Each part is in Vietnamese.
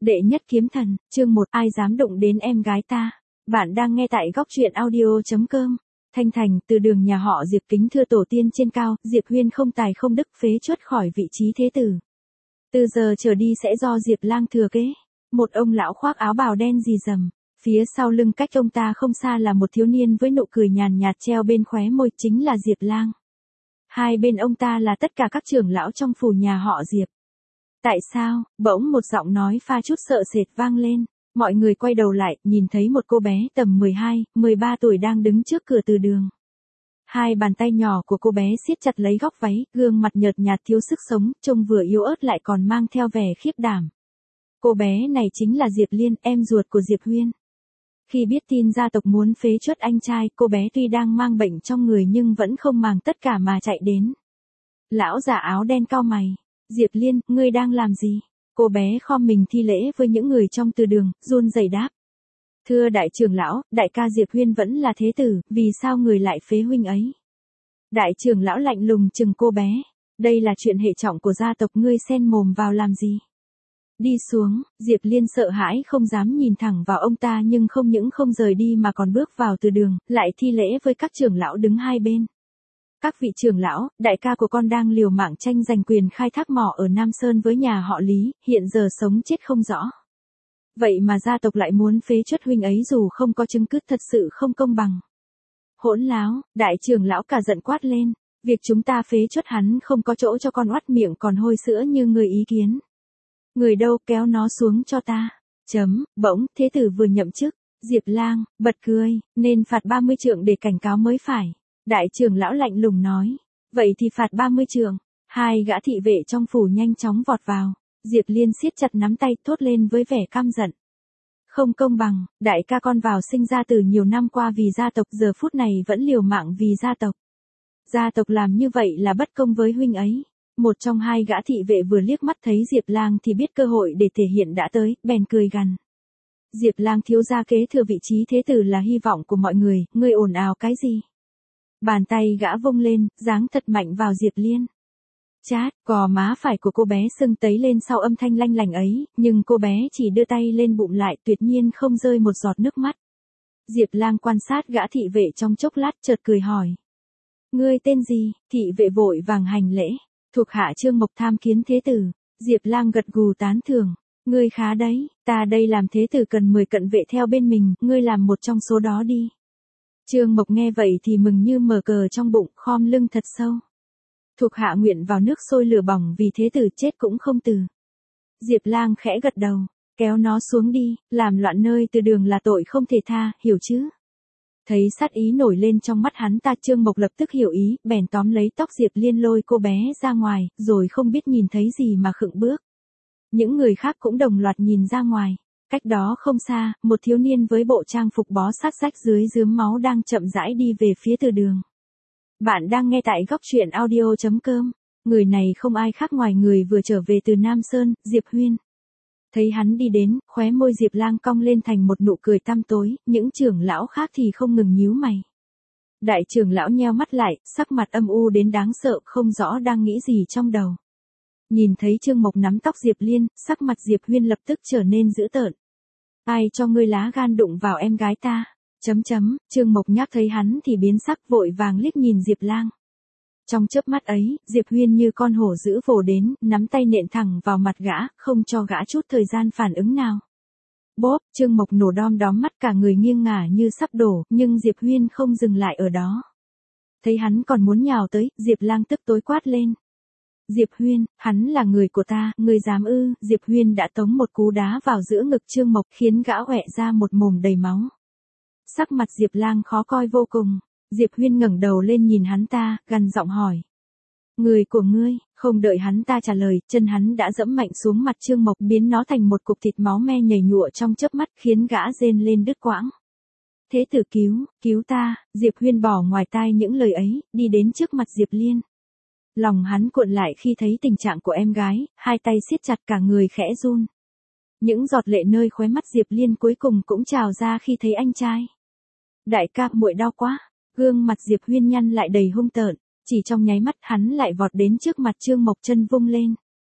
Đệ nhất kiếm thần, chương 1, ai dám đụng đến em gái ta. Bạn đang nghe tại góc truyện audio.com. Thanh Thành, từ đường nhà họ Diệp kính thưa tổ tiên trên cao, Diệp Huyên không tài không đức phế truất khỏi vị trí thế tử. Từ giờ trở đi sẽ do Diệp Lang thừa kế. Một ông lão khoác áo bào đen rì rầm, phía sau lưng cách ông ta không xa là một thiếu niên với nụ cười nhàn nhạt treo bên khóe môi, chính là Diệp Lang. Hai bên ông ta là tất cả các trưởng lão trong phủ nhà họ Diệp. Tại sao? Bỗng một giọng nói pha chút sợ sệt vang lên. Mọi người quay đầu lại, nhìn thấy một cô bé tầm 12, 13 tuổi đang đứng trước cửa từ đường. Hai bàn tay nhỏ của cô bé siết chặt lấy góc váy, gương mặt nhợt nhạt thiếu sức sống, trông vừa yếu ớt lại còn mang theo vẻ khiếp đảm. Cô bé này chính là Diệp Liên, em ruột của Diệp Huyên. Khi biết tin gia tộc muốn phế truất anh trai, cô bé tuy đang mang bệnh trong người nhưng vẫn không màng tất cả mà chạy đến. Lão già áo đen cau mày. Diệp Liên, ngươi đang làm gì? Cô bé khom mình thi lễ với những người trong từ đường, run rẩy đáp. Thưa đại trưởng lão, đại ca Diệp Huyên vẫn là thế tử, vì sao người lại phế huynh ấy? Đại trưởng lão lạnh lùng chừng cô bé. Đây là chuyện hệ trọng của gia tộc, ngươi xen mồm vào làm gì? Đi xuống, Diệp Liên sợ hãi không dám nhìn thẳng vào ông ta, nhưng không những không rời đi mà còn bước vào từ đường, lại thi lễ với các trưởng lão đứng hai bên. Các vị trưởng lão, đại ca của con đang liều mạng tranh giành quyền khai thác mỏ ở Nam Sơn với nhà họ Lý, hiện giờ sống chết không rõ. Vậy mà gia tộc lại muốn phế truất huynh ấy dù không có chứng cứ, thật sự không công bằng. Hỗn láo, đại trưởng lão cả giận quát lên, việc chúng ta phế truất hắn không có chỗ cho con oắt miệng còn hôi sữa như người ý kiến. Người đâu, kéo nó xuống cho ta. Bỗng, thế tử vừa nhậm chức, Diệp Lang bật cười, nên phạt 30 trượng để cảnh cáo mới phải. Đại trưởng lão lạnh lùng nói, vậy thì phạt 30 trượng. Hai gã thị vệ trong phủ nhanh chóng vọt vào. Diệp Liên siết chặt nắm tay, thốt lên với vẻ căm giận. Không công bằng, đại ca con vào sinh ra từ nhiều năm qua vì gia tộc, giờ phút này vẫn liều mạng vì gia tộc. Gia tộc làm như vậy là bất công với huynh ấy. Một trong hai gã thị vệ vừa liếc mắt thấy Diệp Lang thì biết cơ hội để thể hiện đã tới, bèn cười gằn. Diệp Lang thiếu gia kế thừa vị trí thế tử là hy vọng của mọi người, ngươi ồn ào cái gì? Bàn tay gã vung lên, giáng thật mạnh vào Diệp Liên. Chát, gò má phải của cô bé sưng tấy lên sau âm thanh lanh lảnh ấy, nhưng cô bé chỉ đưa tay lên bụng lại, tuyệt nhiên không rơi một giọt nước mắt. Diệp Lang quan sát gã thị vệ trong chốc lát, chợt cười hỏi. Ngươi tên gì? Thị vệ vội vàng hành lễ. Thuộc hạ Trương Mộc tham kiến thế tử. Diệp Lang gật gù tán thưởng. Ngươi khá đấy, ta đây làm thế tử cần 10 cận vệ theo bên mình, ngươi làm một trong số đó đi. Trương Mộc nghe vậy thì mừng như mở cờ trong bụng, khom lưng thật sâu. Thuộc hạ nguyện vào nước sôi lửa bỏng vì thế tử chết cũng không từ. Diệp Lang khẽ gật đầu, kéo nó xuống đi, làm loạn nơi từ đường là tội không thể tha, hiểu chứ? Thấy sát ý nổi lên trong mắt hắn ta, Trương Mộc lập tức hiểu ý, bèn tóm lấy tóc Diệp Liên lôi cô bé ra ngoài, rồi không biết nhìn thấy gì mà khựng bước. Những người khác cũng đồng loạt nhìn ra ngoài. Cách đó không xa, một thiếu niên với bộ trang phục bó sát rách dưới rướm máu đang chậm rãi đi về phía từ đường. Bạn đang nghe tại góc truyện audio.com. Người này không ai khác ngoài người vừa trở về từ Nam Sơn, Diệp Huyên. Thấy hắn đi đến, khóe môi Diệp Lang cong lên thành một nụ cười tăm tối, những trưởng lão khác thì không ngừng nhíu mày. Đại trưởng lão nheo mắt lại, sắc mặt âm u đến đáng sợ, không rõ đang nghĩ gì trong đầu. Nhìn thấy Trương Mộc nắm tóc Diệp Liên, sắc mặt Diệp Huyên lập tức trở nên dữ tợn. Ai cho ngươi lá gan đụng vào em gái ta? Trương Mộc nhắc thấy hắn thì biến sắc, vội vàng liếc nhìn Diệp Lang. Trong chớp mắt ấy, Diệp Huyên như con hổ dữ vồ đến, nắm tay nện thẳng vào mặt gã, không cho gã chút thời gian phản ứng nào. Bốp, Trương Mộc nổ đom đóm mắt, cả người nghiêng ngả như sắp đổ, nhưng Diệp Huyên không dừng lại ở đó. Thấy hắn còn muốn nhào tới, Diệp Lang tức tối quát lên. Diệp Huyên, hắn là người của ta, ngươi dám ư? Diệp Huyên đã tống một cú đá vào giữa ngực Trương Mộc, khiến gã hoẹ ra một mồm đầy máu. Sắc mặt Diệp Lang khó coi vô cùng. Diệp Huyên ngẩng đầu lên nhìn hắn ta, gằn giọng hỏi. Người của ngươi? Không đợi hắn ta trả lời, chân hắn đã giẫm mạnh xuống mặt Trương Mộc, biến nó thành một cục thịt máu me nhầy nhụa trong chớp mắt, khiến gã rên lên đứt quãng. Thế tử cứu ta! Diệp Huyên bỏ ngoài tai những lời ấy, đi đến trước mặt Diệp Liên. Lòng hắn cuộn lại khi thấy tình trạng của em gái, hai tay siết chặt, cả người khẽ run. Những giọt lệ nơi khóe mắt Diệp Liên cuối cùng cũng trào ra khi thấy anh trai. Đại ca, muội đau quá. Gương mặt Diệp Huyên nhăn lại đầy hung tợn, chỉ trong nháy mắt hắn lại vọt đến trước mặt Trương Mộc, chân vung lên.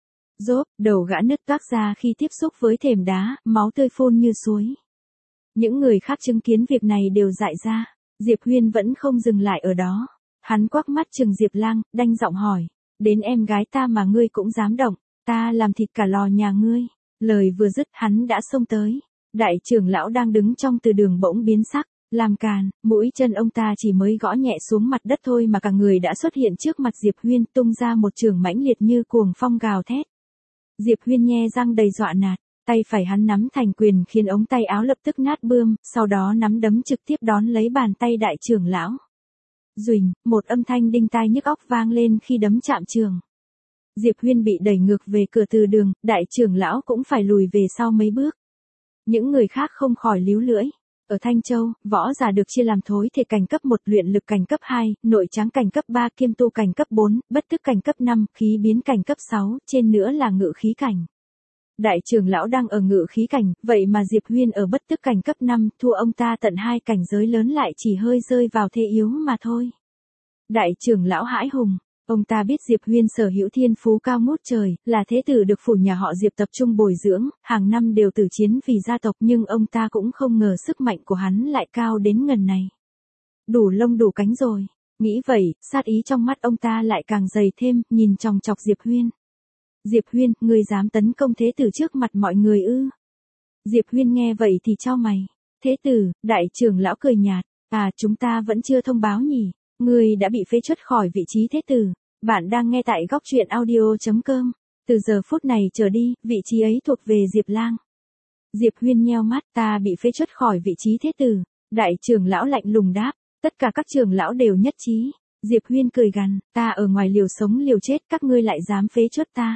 Rốp, đầu gã nứt toác ra khi tiếp xúc với thềm đá, máu tươi phun như suối. Những người khác chứng kiến việc này đều dại ra. Diệp Huyên vẫn không dừng lại ở đó. Hắn quắc mắt trừng Diệp Lang, đanh giọng hỏi. Đến em gái ta mà ngươi cũng dám động, ta làm thịt cả lò nhà ngươi. Lời vừa dứt hắn đã xông tới. Đại trưởng lão đang đứng trong từ đường bỗng biến sắc, làm càn, mũi chân ông ta chỉ mới gõ nhẹ xuống mặt đất thôi mà cả người đã xuất hiện trước mặt Diệp Huyên tung ra một chưởng mãnh liệt như cuồng phong gào thét. Diệp Huyên nhe răng đầy dọa nạt, tay phải hắn nắm thành quyền khiến ống tay áo lập tức nát bươm, sau đó nắm đấm trực tiếp đón lấy bàn tay đại trưởng lão. Duỳnh, một âm thanh đinh tai nhức óc vang lên khi đấm chạm trường. Diệp Huyên bị đẩy ngược về cửa từ đường, đại trưởng lão cũng phải lùi về sau mấy bước. Những người khác không khỏi líu lưỡi. Ở Thanh Châu, võ giả được chia làm thối thể cảnh cấp 1, luyện lực cảnh cấp 2, nội tráng cảnh cấp 3, kiêm tu cảnh cấp 4, bất tức cảnh cấp 5, khí biến cảnh cấp 6, trên nữa là ngự khí cảnh. Đại trưởng lão đang ở ngự khí cảnh, vậy mà Diệp Huyên ở bất tức cảnh cấp 5, thua ông ta tận 2 cảnh giới lớn lại chỉ hơi rơi vào thế yếu mà thôi. Đại trưởng lão hãi hùng. Ông ta biết Diệp Huyên sở hữu thiên phú cao ngút trời, là thế tử được phủ nhà họ Diệp tập trung bồi dưỡng, hàng năm đều tử chiến vì gia tộc, nhưng ông ta cũng không ngờ sức mạnh của hắn lại cao đến ngần này. Đủ lông đủ cánh rồi. Nghĩ vậy, sát ý trong mắt ông ta lại càng dày thêm, nhìn chòng chọc Diệp Huyên. Diệp Huyên, ngươi dám tấn công thế tử trước mặt mọi người ư? Diệp Huyên nghe vậy thì chau mày. Thế tử, đại trưởng lão cười nhạt, chúng ta vẫn chưa thông báo nhỉ, ngươi đã bị phế truất khỏi vị trí thế tử. Bạn đang nghe tại góc truyện audio.com. Từ giờ phút này trở đi, vị trí ấy thuộc về Diệp Lang. Diệp Huyên nheo mắt, ta bị phế truất khỏi vị trí thế tử. Đại trưởng lão lạnh lùng đáp, tất cả các trưởng lão đều nhất trí. Diệp Huyên cười gằn, ta ở ngoài liều sống liều chết, các ngươi lại dám phế truất ta.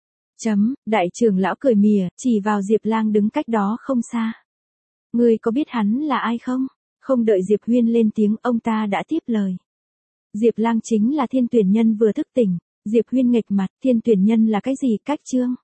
Đại trưởng lão cười mỉa, chỉ vào Diệp Lang đứng cách đó không xa. Ngươi có biết hắn là ai không? Không đợi Diệp Huyên lên tiếng, ông ta đã tiếp lời. Diệp Lang chính là Thiên Tuyển Nhân vừa thức tỉnh. Diệp Huyên nghệch mặt, Thiên Tuyển Nhân là cái gì? Cách chương.